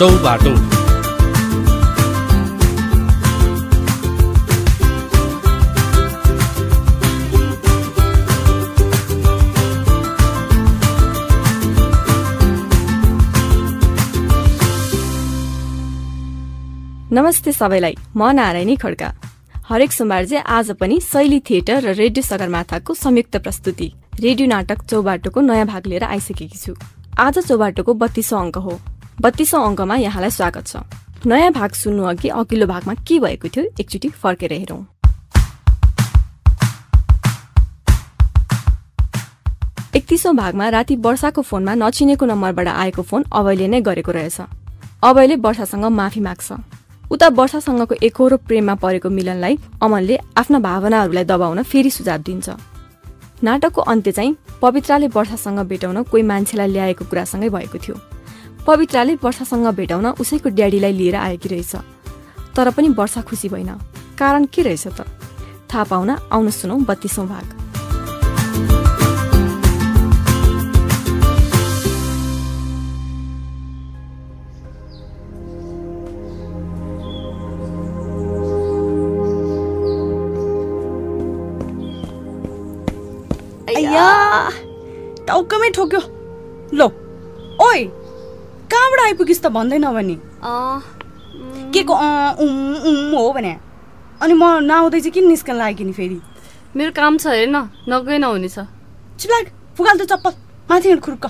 चौबाटो। नमस्ते सबैलाई, म नारायणी खड्का। हरेक सोमबार चाहिँ आज पनि शैली थिएटर र रेडियो सगरमाथाको संयुक्त प्रस्तुति रेडियो नाटक चौबाटोको नयाँ भाग लिएर आइसकेकी छु। आज चौबाटोको 32औं अङ्क हो। 32औं अङ्कमा यहाँलाई स्वागत छ। नयाँ भाग सुन्नु अघि अघिल्लो भागमा के भएको थियो एकचोटि फर्केर हेरौं। 31औं भागमा राति वर्षाको फोनमा नचिनेको नम्बरबाट आएको फोन अभयले नै गरेको रहेछ। अभयले वर्षासँग माफी माग्छ। उता वर्षासँगको एकहोरो प्रेममा परेको मिलनलाई अमनले आफ्ना भावनाहरूलाई दबाउन फेरि सुझाव दिन्छ। नाटकको अन्त्य चाहिँ पवित्राले वर्षासँग भेटाउन कोही मान्छेलाई ल्याएको कुरासँगै भएको थियो। पवित्राले वर्षासँग भेटाउन उसैको ड्याडीलाई लिएर आएकी रहेछ। तर पनि वर्षा खुसी भएन। कारण के रहेछ त? थाहा पाउन आउन सुनौ 32औं भाग। टाउकमै ठोक्यो। लो ओइ, कहाँबाट आइपुगिस् त भन्दैन भने के को हो भने। अनि म नआउँदै चाहिँ किन निस्कन लाग्यो नि फेरि? मेरो काम छ हेर्न, नगए नहुने छ। चिप्लाग फुकाल त चप्पल माथि हिँड खुर्क।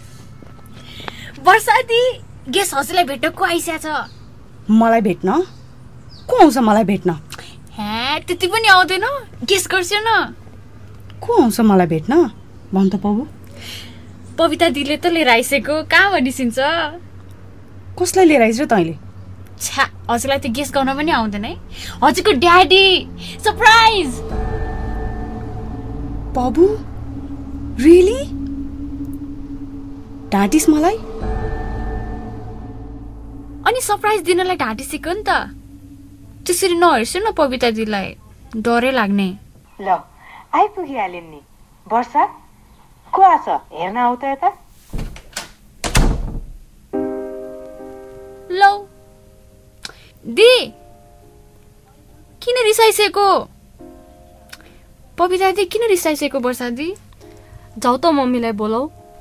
वर्षादी गेस हजुरलाई भेट्न को आइस्या छ? मलाई भेट्न? को आउँछ मलाई भेट्न? हे त्यति पनि आउँदैन, गेस गर्छु न। को आउँछ मलाई भेट्न भन त बाबु। पविता दिदीले त लिएर आइसकेको, कहाँ भनिसिन्छ? कसलाई लिएर आइस र तैँले? छ्या, हजुरलाई त गेस गर्न पनि आउँदैन है। हजुरको ड्याडी सरप्राइज। बाबु रियली? ढाँटिस मलाई? अनि सरप्राइज दिनलाई ढाँटिसक्यो नि त। त्यसरी नहेर्छु न पविता दिदीलाई, डरै लाग्ने। ल आइपुगिहालिन् नि। वर्षा को आछ? हेर्न आउ त यता। लौ दी किन रिसाइसकेको? पविता दी किन रिसाइसकेको? वर्षा दी जाऊ त मम्मीलाई बोलाऊ।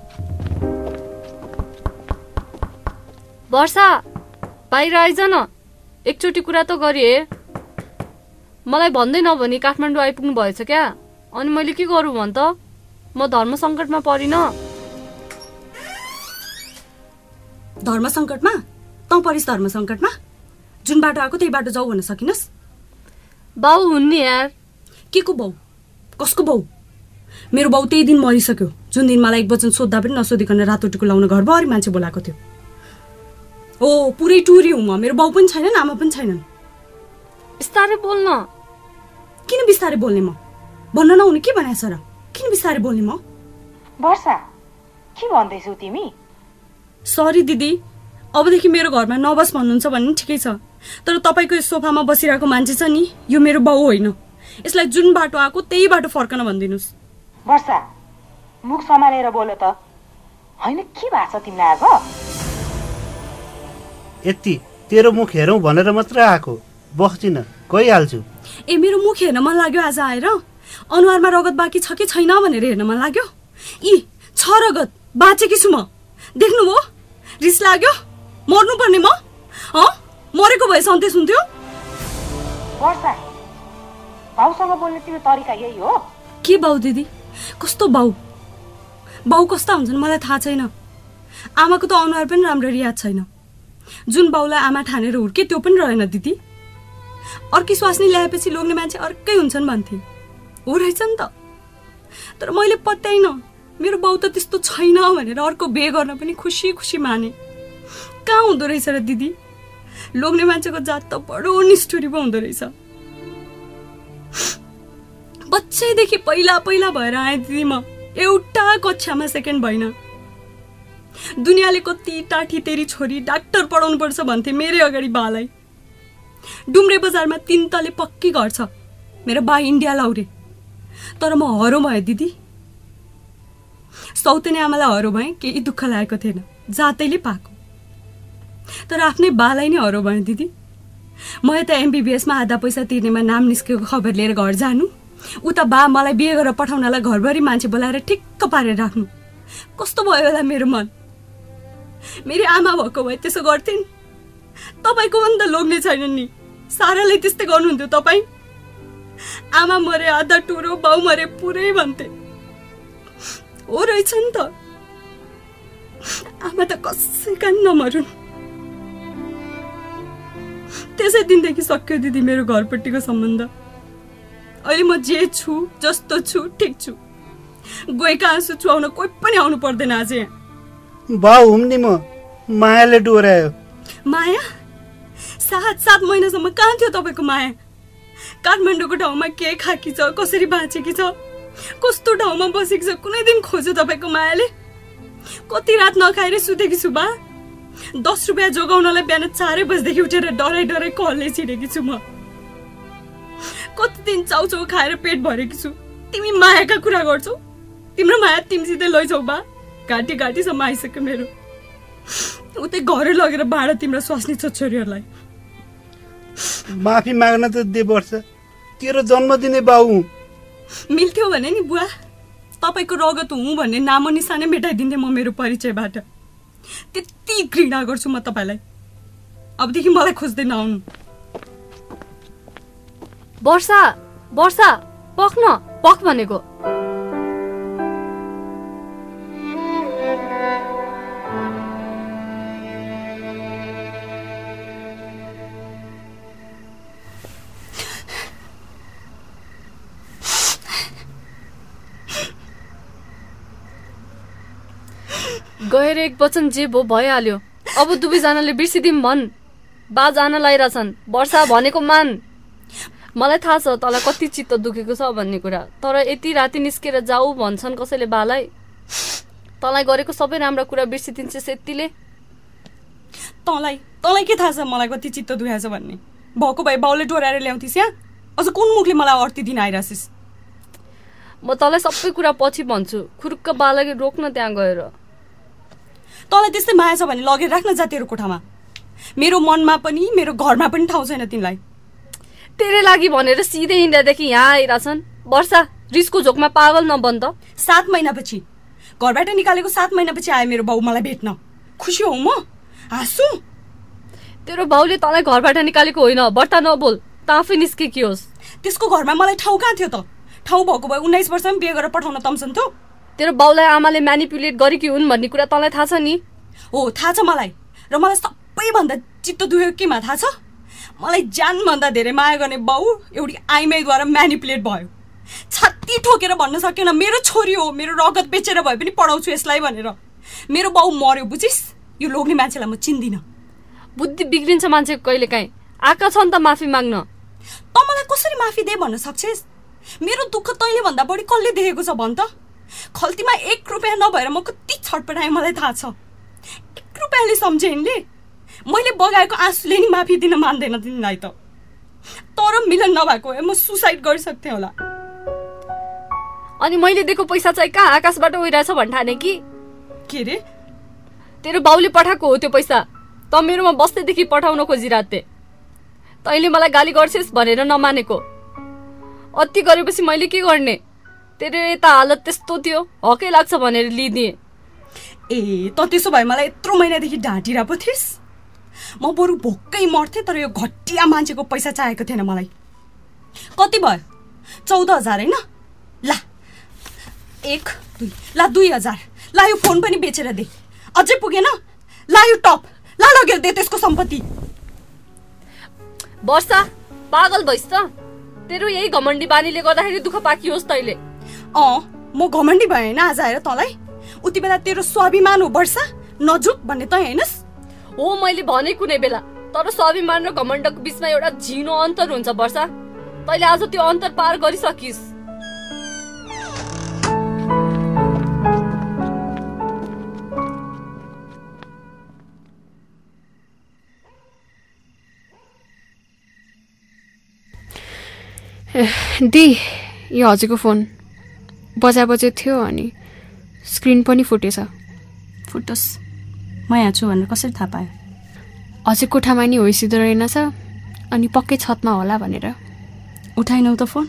वर्षा बाहिर आइज न, एकचोटि कुरा त गरी हेर। मलाई भन्दै नभनी काठमाडौँ आइपुग्नु भएछ क्या? अनि मैले के गरौँ भन् त? म धर्म सङ्कटमा परिन। धर्म सङ्कटमा? तँ परिस् धर्म सङ्कटमा? जुन बाटो आएको त्यही बाटो जाऊ भन्न सकिनस्? बाउ हुन् नि यार। के को बाउ? कसको बाउ? मेरो बाउ त्यही दिन मरिसक्यो जुन दिन मलाई एक वचन सोद्धा पनि नसोधिकन रातो टिको लाउन घरभरि मान्छे बोलाएको थियो। ओ पुरै टुरी हुँ म। मेरो बाउ पनि छैनन्, आमा पनि छैनन्। बिस्तारै बोल्न। किन बिस्तारै बोल्ने म? भन्न नहुने के भनेछ र? किन बिस्तारै बोल्ने म? वर्षा के भन्दैछौ तिमी? सरी दिदी, अबदेखि मेरो घरमा नबस भन्नुहुन्छ भने ठिकै छ। तर तपाईँको यो सोफामा बसिरहेको मान्छे छ नि, यो मेरो बाउ होइन। यसलाई जुन बाटो आएको त्यही बाटो फर्कन भनिदिनुहोस्। वर्षा मुख सम्हालेर बोल त। होइन के भएको छ तिमीलाई आज? यति तेरो मुख हेरौँ भनेर मात्र आएको, बस्दिन गइहाल्छु। ए मेरो मुख हेर्न मन लाग्यो आज आएर? अनुहारमा रगत बाँकी छ कि छैन भनेर हेर्न मन लाग्यो? यी छ रगत, बाँचेकी छु म। देख्नुभयो? रिस लाग्यो? मर्नु पर्ने म? मरेको भए सन्ते सुन्थ्यो? वर्षा बाउसँग बोल्ने तिम्रो तरिका यही हो? के बाउ दिदी? कस्तो बाउ? बाउ कस्ता हुन्छन् मलाई थाहा छैन। आमाको त अनुहार पनि राम्ररी याद छैन। जुन बाउलाई आमा ठानेर हुर्के त्यो पनि रहेन दिदी। अर्की स्वास्नी ल्याएपछि लोग्ने मान्छे अर्कै हुन्छन् भन्थे। हो रहेछ नि त। तर मैले पत्याइन मेरो बाउ त त्यस्तो छैन भनेर अर्को बिहे गर्न पनि खुसी खुसी माने। कहाँ हुँदो रहेछ र दिदी? लोग्ने मान्छेको जात त बडो निष्ठुरी पो हुँदो रहेछ। बच्चैदेखि पहिला पहिला भएर आएँ दिदी म। एउटा कक्षामा सेकेन्ड भइन। दुनियाँले कति टाठी तेरी छोरी डाक्टर पढाउनु पर्छ भन्थे मेरै अगाडि बालाई। डुम्रे बजारमा 3 तले पक्की घर छ। मेरो बा इन्डिया लाउरे। तर म हरो भए दिदी। सौतेनी आमालाई हरो भए केही दुःख लागेको थिएन, जातैले पाएको। तर आफ्नै बालाई नै हरो भने दिदी। म यता MBBS मा आधा पैसा तिर्नेमा नाम निस्केको खबर लिएर घर जानु, उता बा मलाई बिहे गरेर पठाउनलाई घरभरि मान्छे बोलाएर ठिक्क पारेर राख्नु। कस्तो भयो होला मेरो मन। मेरी आमा भएको भए त्यसो गर्थिन्। तपाईको पनि त लोग्ने छैन नि, साराले त्यस्तै गर्नुहुन्थ्यो तपाईँ। आमा मरे आधा टुरो, बाउ मरे पुरै भन्थे। हो रहेछ नि त, आमा त कसैका नमरुन्। त्यसै दिनदेखि सक्यो दिदी मेरो घरपट्टिको सम्बन्ध। अहिले म जे छु, जस्तो छु, ठिक छु। गएका आँसु चुहाउन कोही पनि आउनु पर्दैन आज यहाँ। बाउ हुम नि म, मायाले डोर्यायो। माया? 7 महिनासम्म कहाँ थियो तपाईँको माया? काठमाडौँको ठाउँमा के खाकी छ, कसरी बाँचेकी छ, कस्तो ठाउँमा बसेकी छ, कुनै दिन खोज्यो तपाईँको मायाले? कति रात नखाएर सुतेकी छु बा। 10 रुपियाँ जोगाउनलाई बिहान 4 बजेदेखि उठेर डराइ डराइ कलले छिरेकी छु म। कति दिन चाउचाउ खाएर पेट भरेकी छु। तिमी मायाका कुरा गर्छौ? तिम्रो माया तिमीसितै लैछौ बा। घाँटी घाँटीसम्म आइसक्यो मेरो। उतै घरै लगेर बाँड तिम्रो स्वास्नी छोरीहरूलाई। माफी माग्न त दे वर्ष, तेरो जन्म दिने बाउ। मिल्थ्यो भने नि बुवा, तपाईँको रगत हुँ भन्ने नामो निशानै मेटाइदिन्थे म मेरो परिचयबाट। त्यति घृणा गर्छु म तपाईँलाई। अबदेखि मलाई खोज्दै नआउनु। वर्षा, वर्षा, पख्न, पख भनेको। गएर एक वचन जे भो भइहाल्यो। अब दुवैजनाले बिर्सिदिम भन्। बा जान लागिरहेछन्। वर्षा भनेको मान। मलाई थाहा छ तँलाई कति चित्त दुखेको छ भन्ने कुरा, तर यति राति निस्केर जाऊ भन्छन् कसैले बालाई। तँलाई गरेको सबै राम्रो कुरा बिर्सिदिन्छस् यतिले? तँलाई के थाहा छ मलाई कति चित्त दुखेको छ भन्ने? भएको भए बाउले डोराएर ल्याउँथिस् यहाँ? अझ कुन मुखले मलाई अर्ती दिन आइरहेछिस्? म तँलाई सबै कुरा पछि भन्छु। खुरुक्क बालाई रोक्न त्यहाँ गएर। तँलाई त्यस्तै माया छ भने लगेर राख्न जा तेरो कोठामा। मेरो मनमा पनि मेरो घरमा पनि ठाउँ छैन तिमीलाई। तेरे लागि भनेर सिधै इन्डियादेखि यहाँ आइरहेछन्। वर्षा, रिसको झोकमा पागल नबन त। 7 महिनापछि, घरबाट निकालेको 7 महिनापछि आयो मेरो बाउ मलाई भेट्न। खुसी हौ म? हाँसु? तेरो बाउले तँलाई घरबाट निकालेको होइन, बट्टा नबोल। त आफै निस्केकी होस्। त्यसको घरमा मलाई ठाउँ कहाँ थियो त? ठाउँ भएको भए 19 वर्षमा बिहे गरेर पठाउन तम्सन्थ्यो। तेरो बाउलाई आमाले म्यानिपुलेट गरेकी हुन् भन्ने कुरा तँलाई थाहा छ नि? हो, थाहा छ मलाई। र मलाई सबैभन्दा चित्त दुखेको केमा थाहा छ? मलाई जानभन्दा धेरै माया गर्ने बाउ एउटी आइमाईद्वारा म्यानिपुलेट भयो। छाती ठोकेर भन्न सकेन मेरो छोरी हो, मेरो रगत बेचेर भए पनि पढाउँछु यसलाई भनेर। मेरो बाउ मर्यो बुझिस्? यो लोग्ने मान्छेलाई म चिन्दिनँ। बुद्धि बिग्रिन्छ मान्छेको कहिले काहीँ। आएका छन् त माफी माग्न। त मलाई कसरी माफी दे भन्न सक्छेस्? मेरो दुःख तैँले भन्दा बढी कसले देखेको छ भन् त? खल्तीमा 1 रुपियाँ नभएर म कति छटपटाएँ मलाई थाहा छ। 1 रुपियाँले सम्झे यिनले। मैले बगाएको आँसुले नि माफी दिन मान्दैन तिमीलाई त। तर मिलन नभएको भए म सुसाइड गरिसक्थेँ होला। अनि मैले दिएको पैसा चाहिँ कहाँ आकाशबाट उइरहेछ भन्ठाने कि? के रे? तेरो बाउले पठाएको हो त्यो पैसा। त मेरोमा बस्दैदेखि पठाउन खोजिरहेथे। तैँले मलाई गाली गर्छेस् भनेर नमानेको। अति गरेपछि मैले के गर्ने? तेरो यता हालत त्यस्तो थियो, हकै लाग्छ भनेर लिदिए। ए, त त्यसो भए मलाई यत्रो महिनादेखि ढाँटिरहेको पो थिइस्? म बरु भोक्कै मर्थेँ, तर यो घटिया मान्छेको पैसा चाहिएको थिएन मलाई। कति भयो? 14,000 होइन? ला 1 2 ला 2,000। ला यो फोन पनि बेचेर दे। अझै पुगेन? ला यो टप, ला लगेर दे त्यसको सम्पत्ति। वर्षा, पागल भइस् त? तेरो यही घमण्डी बानीले गर्दाखेरि दुःख पाकियोस् तैँले। म घमण्डी भएँ होइन आज आएर तँलाई? उति बेला तेरो स्वाभिमान हो वर्षा, नजुक भन्ने तँ हैनस्? हो, मैले भने कुनै बेला। तर स्वाभिमान र घमण्डको बिचमा एउटा झिनो अन्तर हुन्छ वर्षा। तैँले आज त्यो अन्तर पार गरिसकिस्। दी, यो हजुरको फोन बजे थियो अनि स्क्रिन पनि फुटेछ। फुटोस्, म यहाँ छु भनेर कसरी थाहा पायो? अझै कोठामा नि होइसिँदो रहेनछ अनि पक्कै छतमा होला भनेर। उठाइनौ त फोन?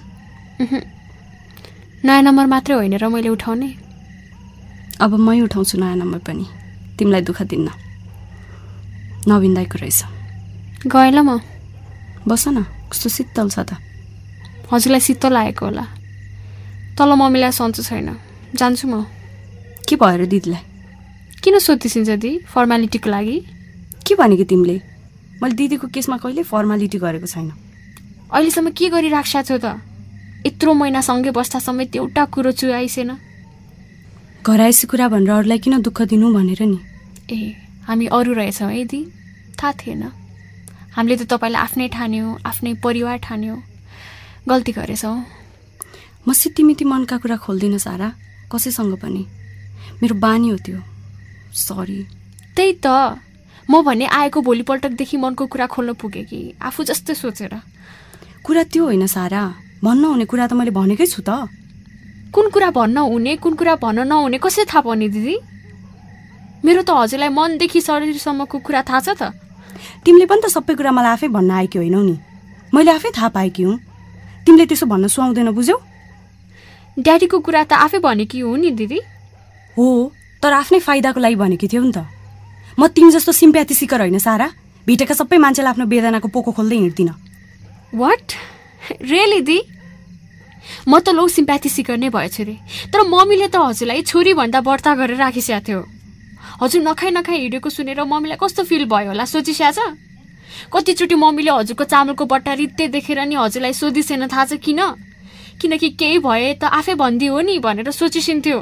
नयाँ नम्बर मात्रै होइन र मैले उठाउने। अब मै उठाउँछु नयाँ नम्बर पनि, तिमीलाई दुःख दिन्न। नवीन दाइको रहेछ। गएँ ल म। बस न, कस्तो शीतल छ त। हजुरलाई शीतल लागेको होला। तल मम्मीलाई सन्चो छैन, जान्छु म। के भयो र दिदीलाई? किन सोधिसिन्छ दि? फर्मालिटीको लागि। के भने कि तिमीले? मैले दिदीको केसमा कहिले फर्मालिटी गरेको छैन। अहिलेसम्म के गरिराख्छा छौ त? यत्रो महिना सँगै बस्दा समेत एउटा कुरो चुहाइसेन। घरायसी कुरा भनेर अरूलाई किन दुःख दिनु भनेर नि। ए, हामी अरू रहेछौँ है दि? थाहा थिएन। हामीले त तपाईँलाई आफ्नै ठान्यो, आफ्नै परिवार ठान्यो। गल्ती गरेछौँ। म सित्तिमिति मनका कुरा खोल्दिनँ सारा, कसैसँग पनि। मेरो बानी हो त्यो। सरी। त्यही त म भने आएको भोलिपल्टदेखि मनको कुरा खोल्न पुगेँ कि आफू जस्तै सोचेर। कुरा त्यो होइन सारा, भन्न हुने कुरा त मैले भनेकै छु त। कुन कुरा भन्न हुने, कुन कुरा भन्न नहुने कसरी थाहा पाउने दिदी? मेरो त हजुरलाई मनदेखि शरीरसम्मको कुरा थाहा छ त। तिमीले पनि त सबै कुरा मलाई आफै भन्न आएकी होइनौ नि, मैले आफै थाहा पाएकी हुँ। तिमीले त्यसो भन्न सुहाउँदैन, बुझ्यौ? ड्याडीको कुरा त आफै भनेकी हो नि दिदी। हो, तर आफ्नै फाइदाको लागि भनेकी थियौ नि त। म तिमी जस्तो सिम्प्याथी सिकर होइन सारा, भेटेका सबै मान्छेलाई आफ्नो वेदनाको पोको खोल्दै हिँड्दिन। वाट? Really the? म त लो सिम्प्याथी सिकर नै भएछु रे, तर मम्मीले त हजुरलाई छोरी भन्दा बढ्ता गरेर राखिस्या थियो। हजुर नखाइ हिँडेको सुनेर मम्मीलाई कस्तो फिल भयो होला सोचिस्या छ? कतिचोटि मम्मीले हजुरको चामलको बट्टा रित्ते देखेर नि हजुरलाई सोधिसेन थाहा छ किन? किनकि केही भए त आफै भन्दी हो नि भनेर सोचिसिन्थ्यो।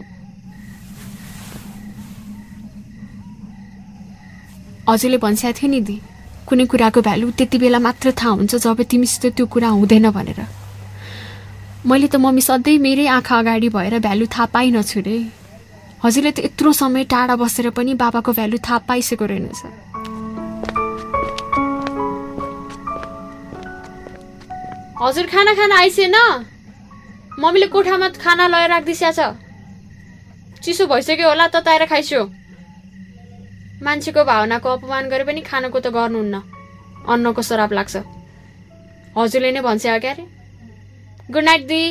हजुरले भन्छ्या थियो नि दि, कुनै कुराको भ्यालु त्यति बेला मात्र थाहा हुन्छ जब तिमीसित त्यो कुरा हुँदैन भनेर। मैले त मम्मी सधैँ मेरै आँखा अगाडि भएर भ्यालु थाहा पाइनछु रे। हजुरले त यत्रो समय टाढा बसेर पनि बाबाको भ्यालु थाहा पाइसक्यो रहेनछ। हजुर खाना आइसेन? मम्मीले कोठामा खाना लगाएर राखिदिस्या छ। चिसो भइसक्यो होला, तताएर खाइस्यो। मान्छेको भावनाको अपमान गरे पनि खानको त गर्नुहुन्न, अन्नको शराब लाग्छ। हजुरले नै भन्छ क्या रे। गुड नाइट दी।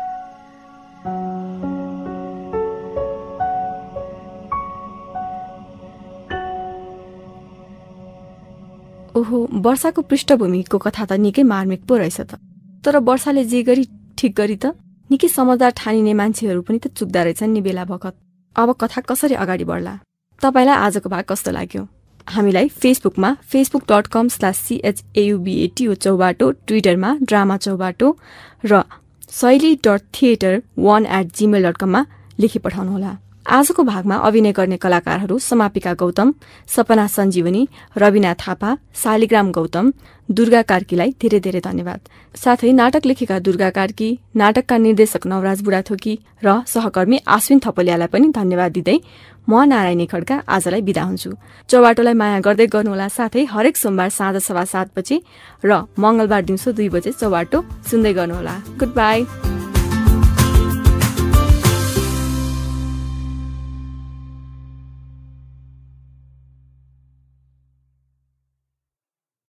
ओहो, वर्षाको पृष्ठभूमिको कथा त निकै मार्मिक पो रहेछ त। तर वर्षाले जे गरी ठिक गरी त निकै समझदार ठानिने मान्छेहरू पनि त चुक्दा रहेछन् नि बेला बखत। अब कथा कसरी अगाडि बढ्ला? तपाईलाई आजको भाग कस्तो लाग्यो? हामीलाई फेसबुकमा facebook.com/CHAUBATO चौबाटो, ट्विटरमा ड्रामा चौबाटो र शैली.theater1@gmail.com मा लेखी पठाउनुहोला। आजको भागमा अभिनय गर्ने कलाकारहरू समापिका गौतम, सपना सञ्जीवनी, रविना थापा, शालिग्राम गौतम, दुर्गा कार्कीलाई धेरै धेरै धन्यवाद। साथै नाटक लेखेका दुर्गा कार्की, नाटकका निर्देशक नवराज बुढाथोकी र सहकर्मी आश्विन थपलियालाई पनि धन्यवाद दिँदै म नारायणी खड्का आजलाई बिदा हुन्छु। चौबाटोलाई माया गर्दै गर्नुहोला, साथै हरेक सोमबार साँझ 7:15 बजे र मंगलबार दिउँसो 2 बजे चौबाटो सुन्दै गर्नुहोला। Good by.